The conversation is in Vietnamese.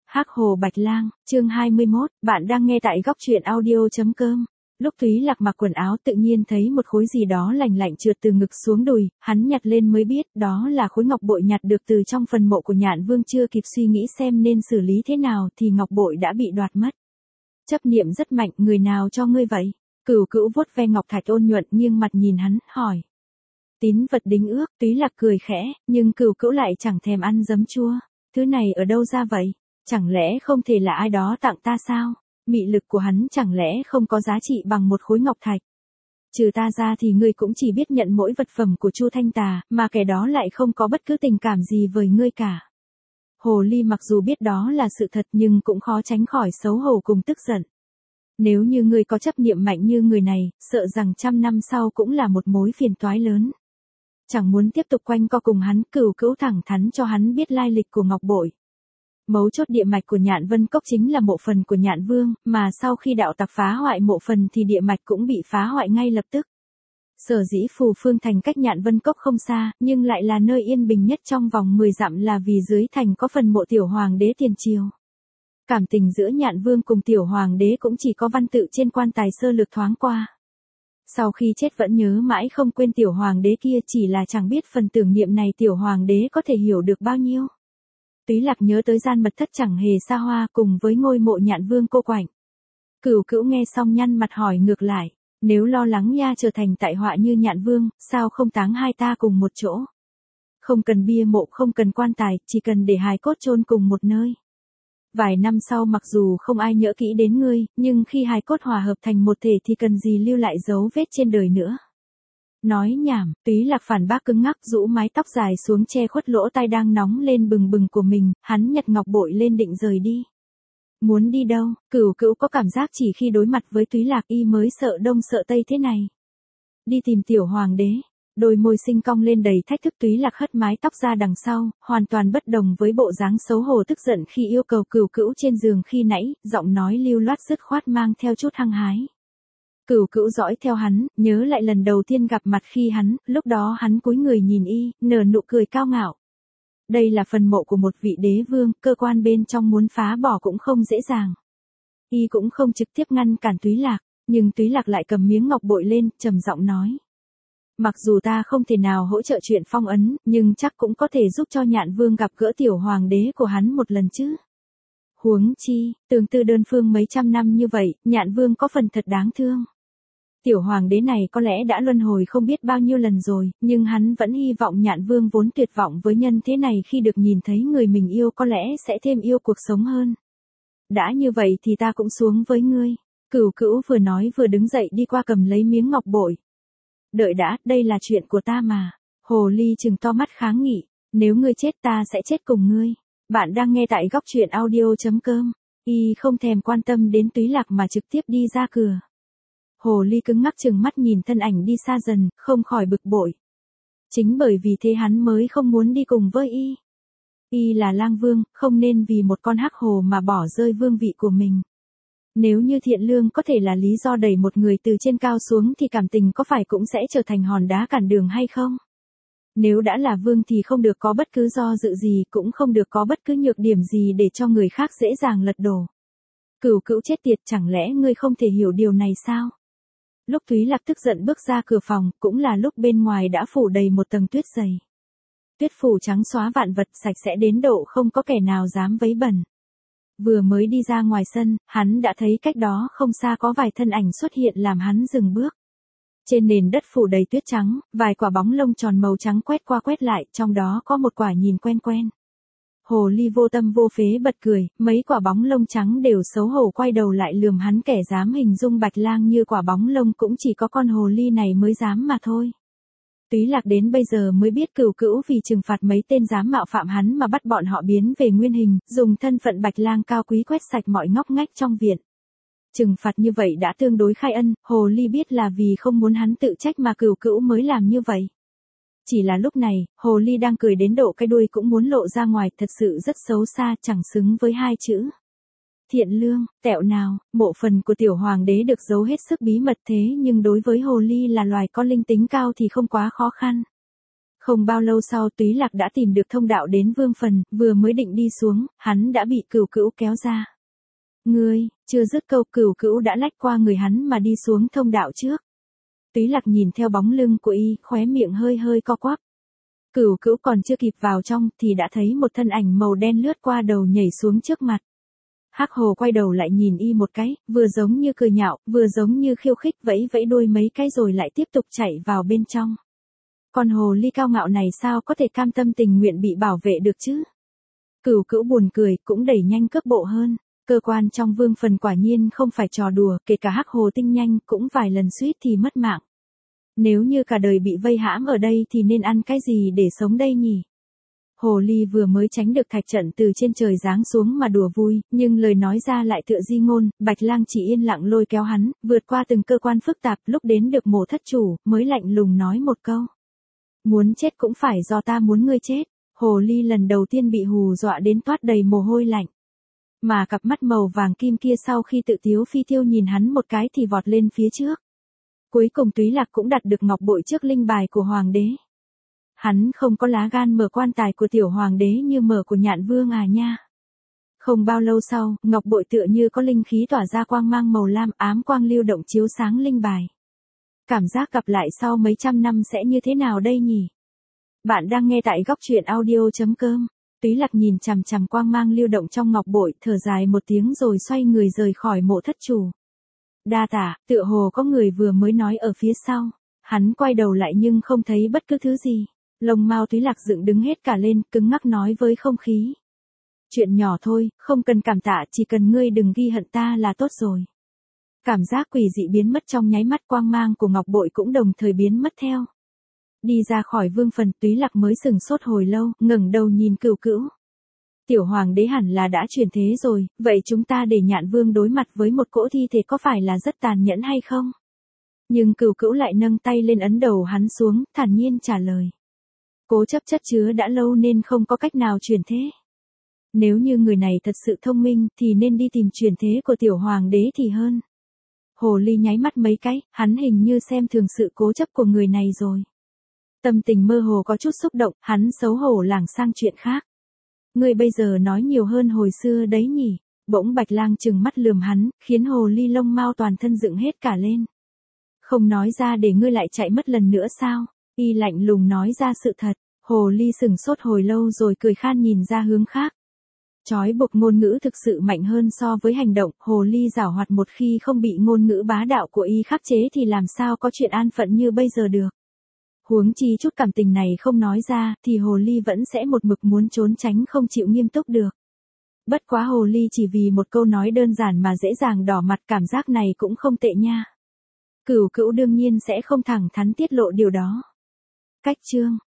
Hắc Hồ Bạch Lang, chương 21, bạn đang nghe tại góc truyện audio.com. Lúc Túy Lạc mặc quần áo tự nhiên thấy một khối gì đó lành lạnh trượt từ ngực xuống đùi, hắn nhặt lên mới biết đó là khối ngọc bội nhặt được từ trong phần mộ của Nhạn Vương, chưa kịp suy nghĩ xem nên xử lý thế nào thì ngọc bội đã bị đoạt mất. Chấp niệm rất mạnh, người nào cho ngươi vậy? Cửu Cữu vuốt ve ngọc thạch ôn nhuận nghiêng mặt nhìn hắn, hỏi. Tín vật đính ước, Túy Lạc cười khẽ, nhưng Cửu Cữu lại chẳng thèm ăn giấm chua. Thứ này ở đâu ra vậy? Chẳng lẽ không thể là ai đó tặng ta sao? Mị lực của hắn chẳng lẽ không có giá trị bằng một khối ngọc thạch? Trừ ta ra thì ngươi cũng chỉ biết nhận mỗi vật phẩm của Chu Thanh Tà, mà kẻ đó lại không có bất cứ tình cảm gì với ngươi cả. Hồ Ly mặc dù biết đó là sự thật nhưng cũng khó tránh khỏi xấu hổ cùng tức giận. Nếu như ngươi có chấp niệm mạnh như người này, sợ rằng 100 năm sau cũng là một mối phiền toái lớn. Chẳng muốn tiếp tục quanh co cùng hắn, Cửu Cữu thẳng thắn cho hắn biết lai lịch của ngọc bội. Mấu chốt địa mạch của Nhạn Vân Cốc chính là mộ phần của Nhạn Vương, mà sau khi đạo tặc phá hoại mộ phần thì địa mạch cũng bị phá hoại ngay lập tức. Sở dĩ Phù Phương Thành cách Nhạn Vân Cốc không xa, nhưng lại là nơi yên bình nhất trong vòng 10 dặm là vì dưới thành có phần mộ tiểu hoàng đế tiền triều. Cảm tình giữa Nhạn Vương cùng tiểu hoàng đế cũng chỉ có văn tự trên quan tài sơ lược thoáng qua. Sau khi chết vẫn nhớ mãi không quên tiểu hoàng đế kia, chỉ là chẳng biết phần tưởng niệm này tiểu hoàng đế có thể hiểu được bao nhiêu. Túy Lạc nhớ tới gian mật thất chẳng hề xa hoa cùng với ngôi mộ Nhạn Vương cô quạnh. Cửu Cữu nghe xong nhăn mặt hỏi ngược lại, nếu lo lắng nha trở thành tại họa như Nhạn Vương, sao không táng hai ta cùng một chỗ? Không cần bia mộ, không cần quan tài, chỉ cần để hài cốt chôn cùng một nơi. Vài năm sau mặc dù không ai nhớ kỹ đến ngươi, nhưng khi hài cốt hòa hợp thành một thể thì cần gì lưu lại dấu vết trên đời nữa. Nói nhảm, Túy Lạc phản bác cứng ngắc, rũ mái tóc dài xuống che khuất lỗ tai đang nóng lên bừng bừng của mình, hắn nhặt ngọc bội lên định rời đi. Muốn đi đâu? Cửu Cữu có cảm giác chỉ khi đối mặt với Túy Lạc y mới sợ đông sợ tây thế này. Đi tìm tiểu hoàng đế. Đôi môi xinh cong lên đầy thách thức. Túy Lạc hất mái tóc ra đằng sau, hoàn toàn bất đồng với bộ dáng xấu hổ tức giận khi yêu cầu Cửu Cữu trên giường khi nãy, giọng nói lưu loát dứt khoát mang theo chút hăng hái. Cửu Cữu dõi theo hắn, nhớ lại lần đầu tiên gặp mặt khi lúc đó hắn cúi người nhìn y, nở nụ cười cao ngạo. Đây là phần mộ của một vị đế vương, cơ quan bên trong muốn phá bỏ cũng không dễ dàng. Y cũng không trực tiếp ngăn cản Túy Lạc, nhưng Túy Lạc lại cầm miếng ngọc bội lên, trầm giọng nói. Mặc dù ta không thể nào hỗ trợ chuyện phong ấn, nhưng chắc cũng có thể giúp cho Nhạn Vương gặp gỡ tiểu hoàng đế của hắn một lần chứ. Huống chi, tương tư đơn phương mấy trăm năm như vậy, Nhạn Vương có phần thật đáng thương. Tiểu hoàng đế này có lẽ đã luân hồi không biết bao nhiêu lần rồi, nhưng hắn vẫn hy vọng Nhạn Vương vốn tuyệt vọng với nhân thế này khi được nhìn thấy người mình yêu có lẽ sẽ thêm yêu cuộc sống hơn. Đã như vậy thì ta cũng xuống với ngươi. Cửu Cữu vừa nói vừa đứng dậy đi qua cầm lấy miếng ngọc bội. Đợi đã, đây là chuyện của ta mà. Hồ Ly trừng to mắt kháng nghị, nếu ngươi chết ta sẽ chết cùng ngươi. Bạn đang nghe tại góc truyện audio.com. Y không thèm quan tâm đến Túy Lạc mà trực tiếp đi ra cửa. Hồ Ly cứng ngắc trừng mắt nhìn thân ảnh đi xa dần, không khỏi bực bội. Chính bởi vì thế hắn mới không muốn đi cùng với y. Y là lang vương, không nên vì một con hắc hồ mà bỏ rơi vương vị của mình. Nếu như thiện lương có thể là lý do đẩy một người từ trên cao xuống thì cảm tình có phải cũng sẽ trở thành hòn đá cản đường hay không? Nếu đã là vương thì không được có bất cứ do dự gì, cũng không được có bất cứ nhược điểm gì để cho người khác dễ dàng lật đổ. Cửu Cữu chết tiệt, chẳng lẽ ngươi không thể hiểu điều này sao? Lúc Túy Lạc tức giận bước ra cửa phòng, cũng là lúc bên ngoài đã phủ đầy một tầng tuyết dày. Tuyết phủ trắng xóa vạn vật, sạch sẽ đến độ không có kẻ nào dám vấy bẩn. Vừa mới đi ra ngoài sân, hắn đã thấy cách đó không xa có vài thân ảnh xuất hiện làm hắn dừng bước. Trên nền đất phủ đầy tuyết trắng, vài quả bóng lông tròn màu trắng quét qua quét lại, trong đó có một quả nhìn quen quen. Hồ Ly vô tâm vô phế bật cười, mấy quả bóng lông trắng đều xấu hổ quay đầu lại lườm hắn, kẻ dám hình dung Bạch Lang như quả bóng lông cũng chỉ có con hồ ly này mới dám mà thôi. Túy Lạc đến bây giờ mới biết Cửu Cữu vì trừng phạt mấy tên dám mạo phạm hắn mà bắt bọn họ biến về nguyên hình, dùng thân phận Bạch Lang cao quý quét sạch mọi ngóc ngách trong viện. Trừng phạt như vậy đã tương đối khai ân, Hồ Ly biết là vì không muốn hắn tự trách mà Cửu Cữu mới làm như vậy. Chỉ là lúc này, Hồ Ly đang cười đến độ cái đuôi cũng muốn lộ ra ngoài, thật sự rất xấu xa, chẳng xứng với hai chữ. Thiện lương, tẹo nào, mộ phần của tiểu hoàng đế được giấu hết sức bí mật thế nhưng đối với Hồ Ly là loài có linh tính cao thì không quá khó khăn. Không bao lâu sau Túy Lạc đã tìm được thông đạo đến Vương Phần, vừa mới định đi xuống, hắn đã bị Cửu Cửu kéo ra. Ngươi, chưa dứt câu Cửu Cửu đã lách qua người hắn mà đi xuống thông đạo trước. Túy Lạc nhìn theo bóng lưng của y, khóe miệng hơi hơi co quắp. Cửu Cửu còn chưa kịp vào trong thì đã thấy một thân ảnh màu đen lướt qua đầu nhảy xuống trước mặt. Hắc Hồ quay đầu lại nhìn y một cái, vừa giống như cười nhạo, vừa giống như khiêu khích, vẫy vẫy đuôi mấy cái rồi lại tiếp tục chạy vào bên trong. Con hồ ly cao ngạo này sao có thể cam tâm tình nguyện bị bảo vệ được chứ? Cửu Cửu buồn cười, cũng đẩy nhanh cước bộ hơn. Cơ quan trong Vương Phần quả nhiên không phải trò đùa, kể cả Hắc Hồ tinh nhanh cũng vài lần suýt thì mất mạng. Nếu như cả đời bị vây hãm ở đây thì nên ăn cái gì để sống đây nhỉ? Hồ ly vừa mới tránh được thạch trận từ trên trời giáng xuống mà đùa vui, nhưng lời nói ra lại tựa di ngôn, Bạch Lang chỉ yên lặng lôi kéo hắn, vượt qua từng cơ quan phức tạp, lúc đến được mộ thất chủ, mới lạnh lùng nói một câu. Muốn chết cũng phải do ta muốn ngươi chết. Hồ ly lần đầu tiên bị hù dọa đến toát đầy mồ hôi lạnh. Mà cặp mắt màu vàng kim kia sau khi tự tiếu phi tiêu nhìn hắn một cái thì vọt lên phía trước. Cuối cùng Túy Lạc cũng đặt được ngọc bội trước linh bài của hoàng đế. Hắn không có lá gan mở quan tài của tiểu hoàng đế như mở của Nhạn Vương à nha. Không bao lâu sau, ngọc bội tựa như có linh khí tỏa ra quang mang màu lam, ám quang lưu động chiếu sáng linh bài. Cảm giác gặp lại sau mấy trăm năm sẽ như thế nào đây nhỉ? Bạn đang nghe tại góc truyện audio.com. Túy Lạc nhìn chằm chằm quang mang lưu động trong ngọc bội, thở dài một tiếng rồi xoay người rời khỏi mộ thất chủ. Đa tả, tựa hồ có người vừa mới nói ở phía sau. Hắn quay đầu lại nhưng không thấy bất cứ thứ gì. Lông mao Túy Lạc dựng đứng hết cả lên, cứng ngắc nói với không khí. Chuyện nhỏ thôi, không cần cảm tạ, chỉ cần ngươi đừng ghi hận ta là tốt rồi. Cảm giác quỷ dị biến mất trong nháy mắt, quang mang của ngọc bội cũng đồng thời biến mất theo. Đi ra khỏi Vương Phần, Túy Lạc mới sừng sốt hồi lâu, ngẩng đầu nhìn Cửu Cửu. Tiểu hoàng đế hẳn là đã chuyển thế rồi, vậy chúng ta để Nhạn Vương đối mặt với một cỗ thi thể có phải là rất tàn nhẫn hay không? Nhưng Cửu Cửu lại nâng tay lên ấn đầu hắn xuống, thản nhiên trả lời. Cố chấp chất chứa đã lâu nên không có cách nào chuyển thế. Nếu như người này thật sự thông minh thì nên đi tìm chuyển thế của tiểu hoàng đế thì hơn. Hồ ly nháy mắt mấy cái, hắn hình như xem thường sự cố chấp của người này rồi. Tâm tình mơ hồ có chút xúc động, hắn xấu hổ lảng sang chuyện khác. Ngươi bây giờ nói nhiều hơn hồi xưa đấy nhỉ? Bỗng Bạch Lang trừng mắt lườm hắn, khiến hồ ly lông mao toàn thân dựng hết cả lên. Không nói ra để ngươi lại chạy mất lần nữa sao? Y lạnh lùng nói ra sự thật. Hồ ly sừng sốt hồi lâu rồi cười khan nhìn ra hướng khác. Chói buộc ngôn ngữ thực sự mạnh hơn so với hành động, hồ ly giảo hoạt một khi không bị ngôn ngữ bá đạo của y khắc chế thì làm sao có chuyện an phận như bây giờ được. Huống chi chút cảm tình này không nói ra thì hồ ly vẫn sẽ một mực muốn trốn tránh không chịu nghiêm túc được. Bất quá hồ ly chỉ vì một câu nói đơn giản mà dễ dàng đỏ mặt, cảm giác này cũng không tệ nha. Cửu Cửu đương nhiên sẽ không thẳng thắn tiết lộ điều đó. Cách chương